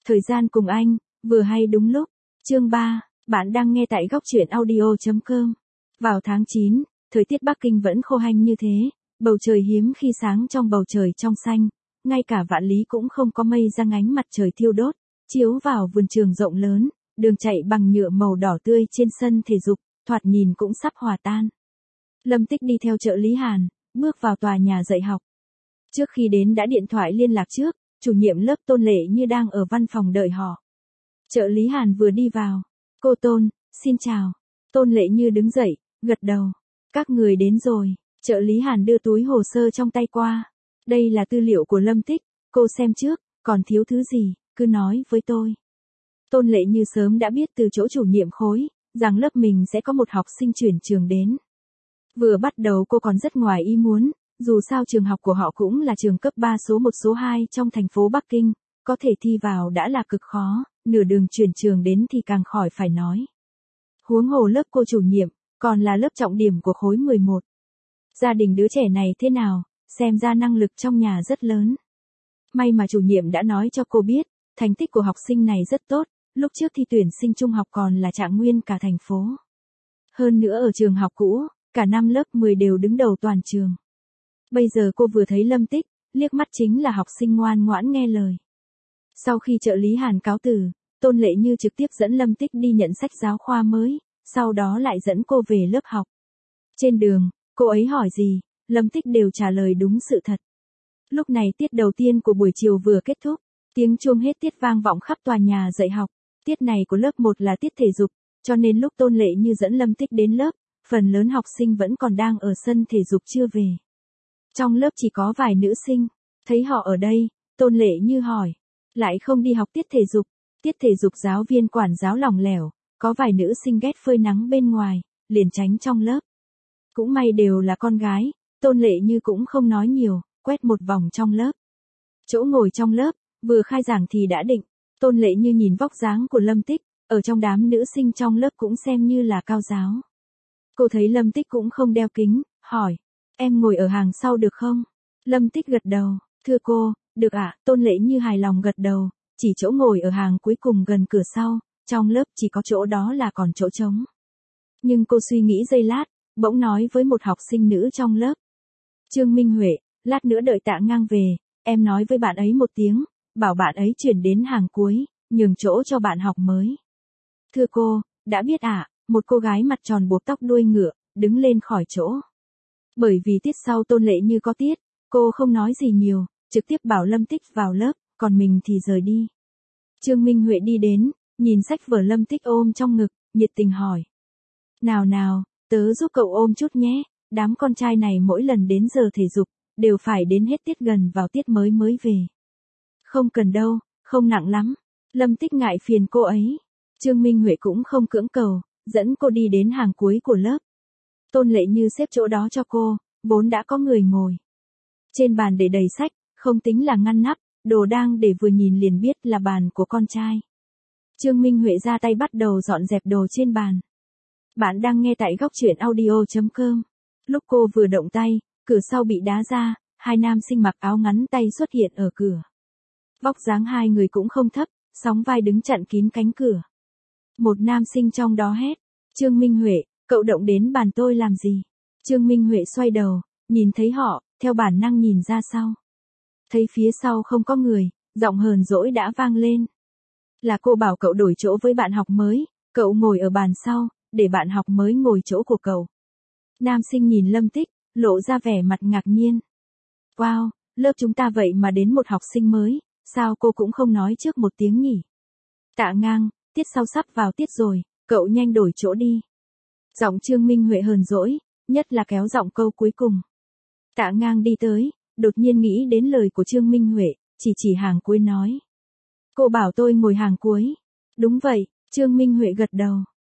Thời gian cùng anh, vừa hay đúng lúc. Chương 3, bạn đang nghe tại góc truyện audio.com. Vào tháng 9, thời tiết Bắc Kinh vẫn khô hanh như thế, bầu trời hiếm khi sáng trong bầu trời trong xanh, ngay cả Vạn Lý cũng không có mây răng ánh mặt trời thiêu đốt, chiếu vào vườn trường rộng lớn, đường chạy bằng nhựa màu đỏ tươi trên sân thể dục, thoạt nhìn cũng sắp hòa tan. Lâm Tích đi theo trợ lý Hàn, bước vào tòa nhà dạy học. Trước khi đến đã điện thoại liên lạc trước, chủ nhiệm lớp Tôn Lệ Như đang ở văn phòng đợi họ. Trợ lý Hàn vừa đi vào. Cô Tôn, xin chào. Tôn Lệ Như đứng dậy, gật đầu. Các người đến rồi. Trợ lý Hàn đưa túi hồ sơ trong tay qua. Đây là tư liệu của Lâm Tích, cô xem trước, còn thiếu thứ gì, cứ nói với tôi. Tôn Lệ Như sớm đã biết từ chỗ chủ nhiệm khối, rằng lớp mình sẽ có một học sinh chuyển trường đến. Vừa bắt đầu cô còn rất ngoài ý muốn, dù sao trường học của họ cũng là trường cấp 3 số 1 số 2 trong thành phố Bắc Kinh, có thể thi vào đã là cực khó, nửa đường chuyển trường đến thì càng khỏi phải nói. Huống hồ lớp cô chủ nhiệm, còn là lớp trọng điểm của khối 11. Gia đình đứa trẻ này thế nào, xem ra năng lực trong nhà rất lớn. May mà chủ nhiệm đã nói cho cô biết, thành tích của học sinh này rất tốt, lúc trước thi tuyển sinh trung học còn là trạng nguyên cả thành phố. Hơn nữa ở trường học cũ, cả năm lớp 10 đều đứng đầu toàn trường. Bây giờ cô vừa thấy Lâm Tích, liếc mắt chính là học sinh ngoan ngoãn nghe lời. Sau khi trợ lý Hàn cáo từ, Tôn Lệ Như trực tiếp dẫn Lâm Tích đi nhận sách giáo khoa mới, sau đó lại dẫn cô về lớp học. Trên đường, cô ấy hỏi gì, Lâm Tích đều trả lời đúng sự thật. Lúc này tiết đầu tiên của buổi chiều vừa kết thúc, tiếng chuông hết tiết vang vọng khắp tòa nhà dạy học. Tiết này của lớp 1 là tiết thể dục, cho nên lúc Tôn Lệ Như dẫn Lâm Tích đến lớp, phần lớn học sinh vẫn còn đang ở sân thể dục chưa về. Trong lớp chỉ có vài nữ sinh, thấy họ ở đây, Tôn Lệ Như hỏi, lại không đi học tiết thể dục. Tiết thể dục giáo viên quản giáo lỏng lẻo, có vài nữ sinh ghét phơi nắng bên ngoài, liền tránh trong lớp. Cũng may đều là con gái, Tôn Lệ Như cũng không nói nhiều, quét một vòng trong lớp. Chỗ ngồi trong lớp, vừa khai giảng thì đã định, Tôn Lệ Như nhìn vóc dáng của Lâm Tích, ở trong đám nữ sinh trong lớp cũng xem như là cao giáo. Cô thấy Lâm Tích cũng không đeo kính, hỏi, em ngồi ở hàng sau được không? Lâm Tích gật đầu, thưa cô, được ạ. Tôn Lệ Như hài lòng gật đầu, chỉ chỗ ngồi ở hàng cuối cùng gần cửa sau, trong lớp chỉ có chỗ đó là còn chỗ trống. Nhưng cô suy nghĩ giây lát, bỗng nói với một học sinh nữ trong lớp. Trương Minh Huệ, lát nữa đợi Tạ Ngang về, em nói với bạn ấy một tiếng, bảo bạn ấy chuyển đến hàng cuối, nhường chỗ cho bạn học mới. Thưa cô, đã biết ạ. Một cô gái mặt tròn buộc tóc đuôi ngựa, đứng lên khỏi chỗ. Bởi vì tiết sau Tôn Lệ Như có tiết, cô không nói gì nhiều, trực tiếp bảo Lâm Tích vào lớp, còn mình thì rời đi. Trương Minh Huệ đi đến, nhìn sách vở Lâm Tích ôm trong ngực, nhiệt tình hỏi. Nào nào, tớ giúp cậu ôm chút nhé, đám con trai này mỗi lần đến giờ thể dục, đều phải đến hết tiết gần vào tiết mới về. Không cần đâu, không nặng lắm. Lâm Tích ngại phiền cô ấy. Trương Minh Huệ cũng không cưỡng cầu, dẫn cô đi đến hàng cuối của lớp. Tôn Lệ Như xếp chỗ đó cho cô, vốn đã có người ngồi. Trên bàn để đầy sách, không tính là ngăn nắp, đồ đang để vừa nhìn liền biết là bàn của con trai. Trương Minh Huệ ra tay bắt đầu dọn dẹp đồ trên bàn. Bạn đang nghe tại góc truyện audio.com. Lúc cô vừa động tay, cửa sau bị đá ra, hai nam sinh mặc áo ngắn tay xuất hiện ở cửa. Vóc dáng hai người cũng không thấp, sóng vai đứng chặn kín cánh cửa. Một nam sinh trong đó hét, Trương Minh Huệ, cậu động đến bàn tôi làm gì? Trương Minh Huệ xoay đầu, nhìn thấy họ, theo bản năng nhìn ra sau. Thấy phía sau không có người, giọng hờn dỗi đã vang lên. Là cô bảo cậu đổi chỗ với bạn học mới, cậu ngồi ở bàn sau, để bạn học mới ngồi chỗ của cậu. Nam sinh nhìn Lâm Tích, lộ ra vẻ mặt ngạc nhiên. Wow, lớp chúng ta vậy mà đến một học sinh mới, sao cô cũng không nói trước một tiếng nhỉ? Tạ Ngang, tiết sau sắp vào tiết rồi, cậu nhanh đổi chỗ đi. Giọng Trương Minh Huệ hờn dỗi, nhất là kéo giọng câu cuối cùng. Tạ Ngang đi tới, đột nhiên nghĩ đến lời của Trương Minh Huệ, chỉ hàng cuối nói. Cô bảo tôi ngồi hàng cuối. Đúng vậy, Trương Minh Huệ gật đầu.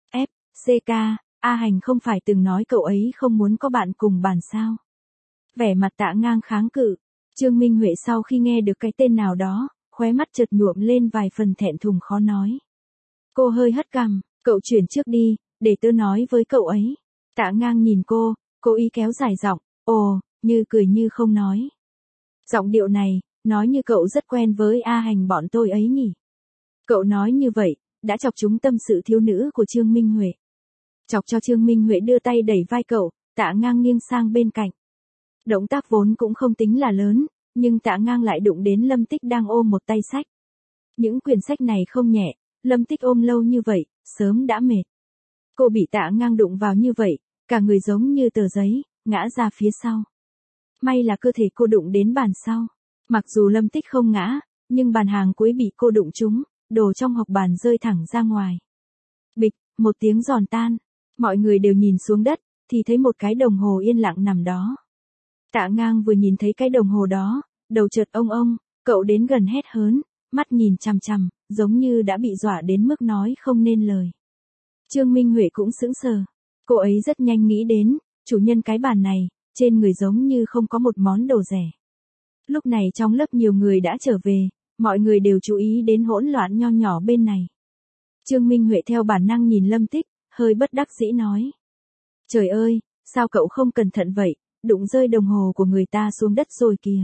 CK, A Hành không phải từng nói cậu ấy không muốn có bạn cùng bàn sao? Vẻ mặt Tạ Ngang kháng cự. Trương Minh Huệ sau khi nghe được cái tên nào đó, khóe mắt chợt nhuộm lên vài phần thẹn thùng khó nói. Cô hơi hất cằm, cậu chuyển trước đi, để tớ nói với cậu ấy. Tạ Ngang nhìn cô, cố ý kéo dài giọng, ồ, như cười như không nói. Giọng điệu này, nói như cậu rất quen với A Hành bọn tôi ấy nhỉ. Cậu nói như vậy, đã chọc trúng tâm sự thiếu nữ của Trương Minh Huệ. Chọc cho Trương Minh Huệ đưa tay đẩy vai cậu, Tạ Ngang nghiêng sang bên cạnh. Động tác vốn cũng không tính là lớn, nhưng Tạ Ngang lại đụng đến Lâm Tích đang ôm một tay sách. Những quyển sách này không nhẹ, Lâm Tích ôm lâu như vậy, sớm đã mệt. Cô bị Tạ Ngang đụng vào như vậy, cả người giống như tờ giấy, ngã ra phía sau. May là cơ thể cô đụng đến bàn sau. Mặc dù Lâm Tích không ngã, nhưng bàn hàng cuối bị cô đụng trúng, đồ trong hộc bàn rơi thẳng ra ngoài. Bịch, một tiếng giòn tan. Mọi người đều nhìn xuống đất, thì thấy một cái đồng hồ yên lặng nằm đó. Tạ Ngang vừa nhìn thấy cái đồng hồ đó, đầu chợt ông, cậu đến gần hét hớn, mắt nhìn chằm chằm, giống như đã bị dọa đến mức nói không nên lời. Trương Minh Huệ cũng sững sờ. Cô ấy rất nhanh nghĩ đến, chủ nhân cái bàn này, trên người giống như không có một món đồ rẻ. Lúc này trong lớp nhiều người đã trở về, mọi người đều chú ý đến hỗn loạn nho nhỏ bên này. Trương Minh Huệ theo bản năng nhìn Lâm Tích, hơi bất đắc dĩ nói. Trời ơi, sao cậu không cẩn thận vậy, đụng rơi đồng hồ của người ta xuống đất rồi kìa.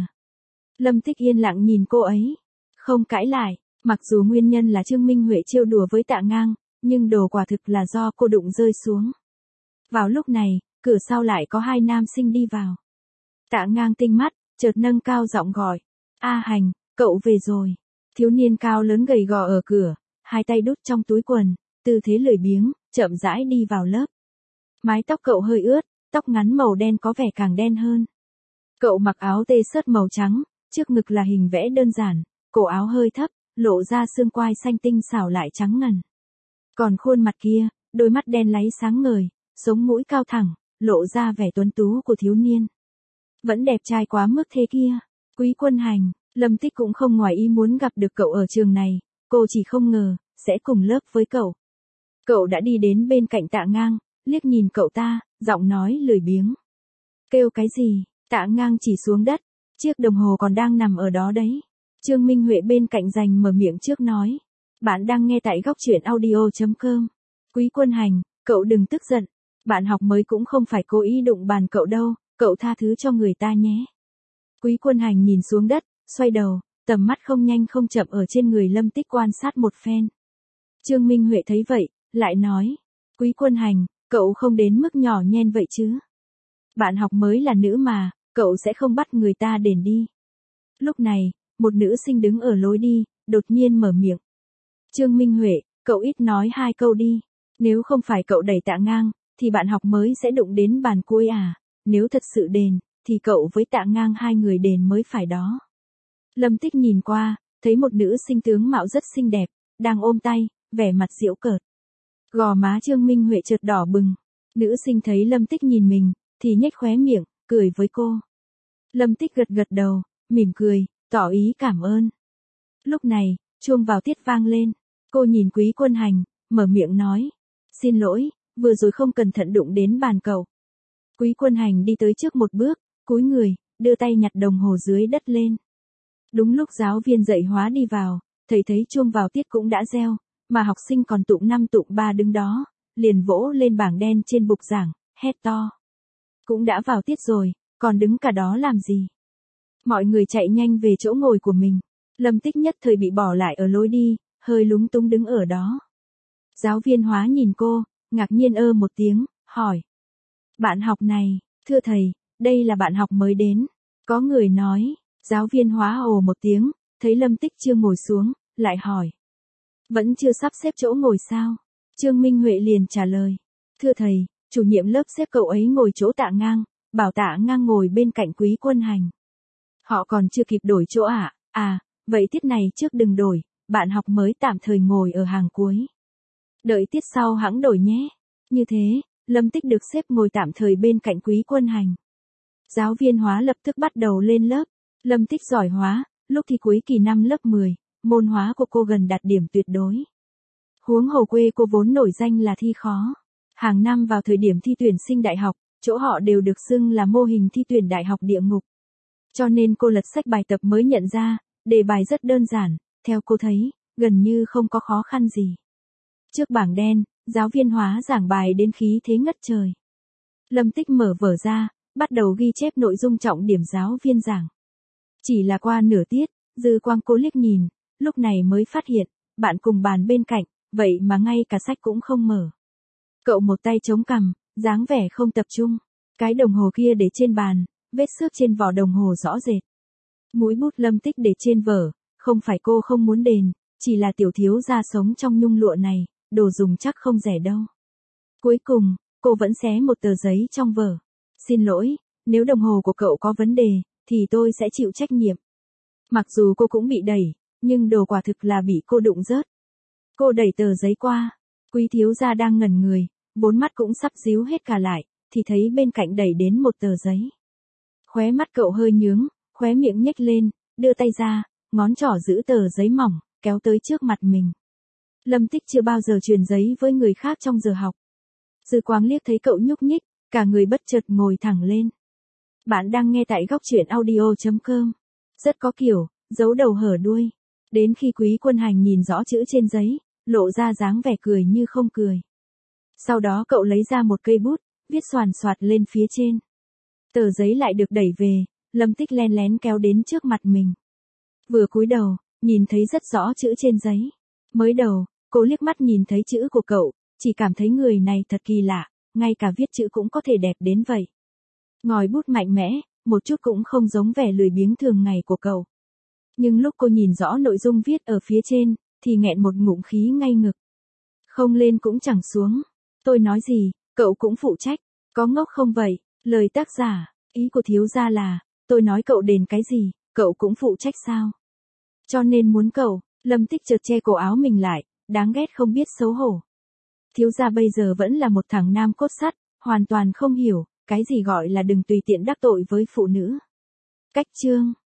Lâm Tích yên lặng nhìn cô ấy, không cãi lại, mặc dù nguyên nhân là Trương Minh Huệ trêu đùa với Tạ Ngang, nhưng đồ quả thực là do cô đụng rơi xuống. Vào lúc này, cửa sau lại có hai nam sinh đi vào. Tạ Ngang tinh mắt, chợt nâng cao giọng gọi. A Hành, cậu về rồi. Thiếu niên cao lớn gầy gò ở cửa, hai tay đút trong túi quần, tư thế lười biếng, chậm rãi đi vào lớp. Mái tóc cậu hơi ướt, tóc ngắn màu đen có vẻ càng đen hơn. Cậu mặc áo t-shirt màu trắng, trước ngực là hình vẽ đơn giản, cổ áo hơi thấp, lộ ra xương quai xanh tinh xảo lại trắng ngần. Còn khuôn mặt kia, đôi mắt đen láy sáng ngời, sống mũi cao thẳng, lộ ra vẻ tuấn tú của thiếu niên. Vẫn đẹp trai quá mức thế kia. Quý Quân Hành, Lâm Tích cũng không ngoài ý muốn gặp được cậu ở trường này, cô chỉ không ngờ, sẽ cùng lớp với cậu. Cậu đã đi đến bên cạnh Tạ Ngang, liếc nhìn cậu ta, giọng nói lười biếng. Kêu cái gì? Tạ Ngang chỉ xuống đất, chiếc đồng hồ còn đang nằm ở đó đấy. Trương Minh Huệ bên cạnh giành mở miệng trước nói. Bạn đang nghe tại góc truyện audio.com. Quý Quân Hành, cậu đừng tức giận. Bạn học mới cũng không phải cố ý đụng bàn cậu đâu, cậu tha thứ cho người ta nhé. Quý Quân Hành nhìn xuống đất, xoay đầu, tầm mắt không nhanh không chậm ở trên người Lâm Tích quan sát một phen. Trương Minh Huệ thấy vậy, lại nói. Quý Quân Hành, cậu không đến mức nhỏ nhen vậy chứ. Bạn học mới là nữ mà, cậu sẽ không bắt người ta đền đi. Lúc này, một nữ sinh đứng ở lối đi, đột nhiên mở miệng. Trương Minh Huệ, cậu ít nói hai câu đi. Nếu không phải cậu đẩy Tạ Ngang, thì bạn học mới sẽ đụng đến bàn cuối à. Nếu thật sự đền, thì cậu với Tạ Ngang hai người đền mới phải đó. Lâm Tích nhìn qua, thấy một nữ sinh tướng mạo rất xinh đẹp, đang ôm tay, vẻ mặt giễu cợt. Gò má Trương Minh Huệ chợt đỏ bừng. Nữ sinh thấy Lâm Tích nhìn mình, thì nhếch khóe miệng, cười với cô. Lâm Tích gật gật đầu, mỉm cười, tỏ ý cảm ơn. Lúc này, chuông vào tiết vang lên. Cô nhìn Quý Quân Hành, mở miệng nói. Xin lỗi, vừa rồi không cẩn thận đụng đến bàn cậu. Quý Quân Hành đi tới trước một bước, cúi người, đưa tay nhặt đồng hồ dưới đất lên. Đúng lúc giáo viên dạy hóa đi vào, thầy thấy chuông vào tiết cũng đã reo, mà học sinh còn tụng 5 tụng 3 đứng đó, liền vỗ lên bảng đen trên bục giảng, hét to. Cũng đã vào tiết rồi, còn đứng cả đó làm gì? Mọi người chạy nhanh về chỗ ngồi của mình. Lâm Tích nhất thời bị bỏ lại ở lối đi, hơi lúng túng đứng ở đó. Giáo viên hóa nhìn cô, ngạc nhiên một tiếng, hỏi. Bạn học này, thưa thầy, đây là bạn học mới đến. Có người nói, giáo viên hóa ồ một tiếng, thấy Lâm Tích chưa ngồi xuống, lại hỏi. Vẫn chưa sắp xếp chỗ ngồi sao? Trương Minh Huệ liền trả lời. Thưa thầy, chủ nhiệm lớp xếp cậu ấy ngồi chỗ Tạ Ngang, bảo Tạ Ngang ngồi bên cạnh Quý Quân Hành. Họ còn chưa kịp đổi chỗ ạ. À, vậy tiết này trước đừng đổi, bạn học mới tạm thời ngồi ở hàng cuối. Đợi tiết sau hẵng đổi nhé. Như thế, Lâm Tích được xếp ngồi tạm thời bên cạnh Quý Quân Hành. Giáo viên hóa lập tức bắt đầu lên lớp. Lâm Tích giỏi hóa, lúc thi cuối kỳ 5 lớp 10, môn hóa của cô gần đạt điểm tuyệt đối. Huống hồ quê cô vốn nổi danh là thi khó. Hàng năm vào thời điểm thi tuyển sinh đại học, chỗ họ đều được xưng là mô hình thi tuyển đại học địa ngục. Cho nên cô lật sách bài tập mới nhận ra, đề bài rất đơn giản, theo cô thấy, gần như không có khó khăn gì. Trước bảng đen, giáo viên hóa giảng bài đến khí thế ngất trời. Lâm Tích mở vở ra, bắt đầu ghi chép nội dung trọng điểm giáo viên giảng. Chỉ là qua nửa tiết, dư quang cô liếc nhìn, lúc này mới phát hiện, bạn cùng bàn bên cạnh, vậy mà ngay cả sách cũng không mở. Cậu một tay chống cằm, dáng vẻ không tập trung. Cái đồng hồ kia để trên bàn, vết xước trên vỏ đồng hồ rõ rệt. Mũi bút Lâm Tích để trên vở, không phải cô không muốn đền, chỉ là tiểu thiếu gia sống trong nhung lụa này, đồ dùng chắc không rẻ đâu. Cuối cùng, cô vẫn xé một tờ giấy trong vở. Xin lỗi, nếu đồng hồ của cậu có vấn đề, thì tôi sẽ chịu trách nhiệm. Mặc dù cô cũng bị đẩy, nhưng đồ quả thực là bị cô đụng rớt. Cô đẩy tờ giấy qua, Quý thiếu gia đang ngẩn người, bốn mắt cũng sắp díu hết cả lại, thì thấy bên cạnh đẩy đến một tờ giấy. Khóe mắt cậu hơi nhướng, khóe miệng nhếch lên, đưa tay ra, ngón trỏ giữ tờ giấy mỏng, kéo tới trước mặt mình. Lâm Tích chưa bao giờ truyền giấy với người khác trong giờ học. Dư Quang liếc thấy cậu nhúc nhích, cả người bất chợt ngồi thẳng lên. Bạn đang nghe tại góc truyện audio.com. Rất có kiểu, giấu đầu hở đuôi. Đến khi Quý Quân Hành nhìn rõ chữ trên giấy, lộ ra dáng vẻ cười như không cười. Sau đó cậu lấy ra một cây bút, viết xoàn xoạt lên phía trên. Tờ giấy lại được đẩy về, Lâm Tích len lén kéo đến trước mặt mình. Vừa cúi đầu, nhìn thấy rất rõ chữ trên giấy. Mới đầu, cô liếc mắt nhìn thấy chữ của cậu, chỉ cảm thấy người này thật kỳ lạ, ngay cả viết chữ cũng có thể đẹp đến vậy. Ngòi bút mạnh mẽ, một chút cũng không giống vẻ lười biếng thường ngày của cậu. Nhưng lúc cô nhìn rõ nội dung viết ở phía trên, thì nghẹn một ngụm khí ngay ngực. Không lên cũng chẳng xuống. Tôi nói gì, cậu cũng phụ trách. Có ngốc không vậy? Lời tác giả, ý của thiếu gia là, tôi nói cậu đền cái gì, cậu cũng phụ trách sao? Cho nên muốn cậu, Lâm Tích chợt che cổ áo mình lại, đáng ghét không biết xấu hổ. Thiếu gia bây giờ vẫn là một thằng nam cốt sắt, hoàn toàn không hiểu, cái gì gọi là đừng tùy tiện đắc tội với phụ nữ. Cách chương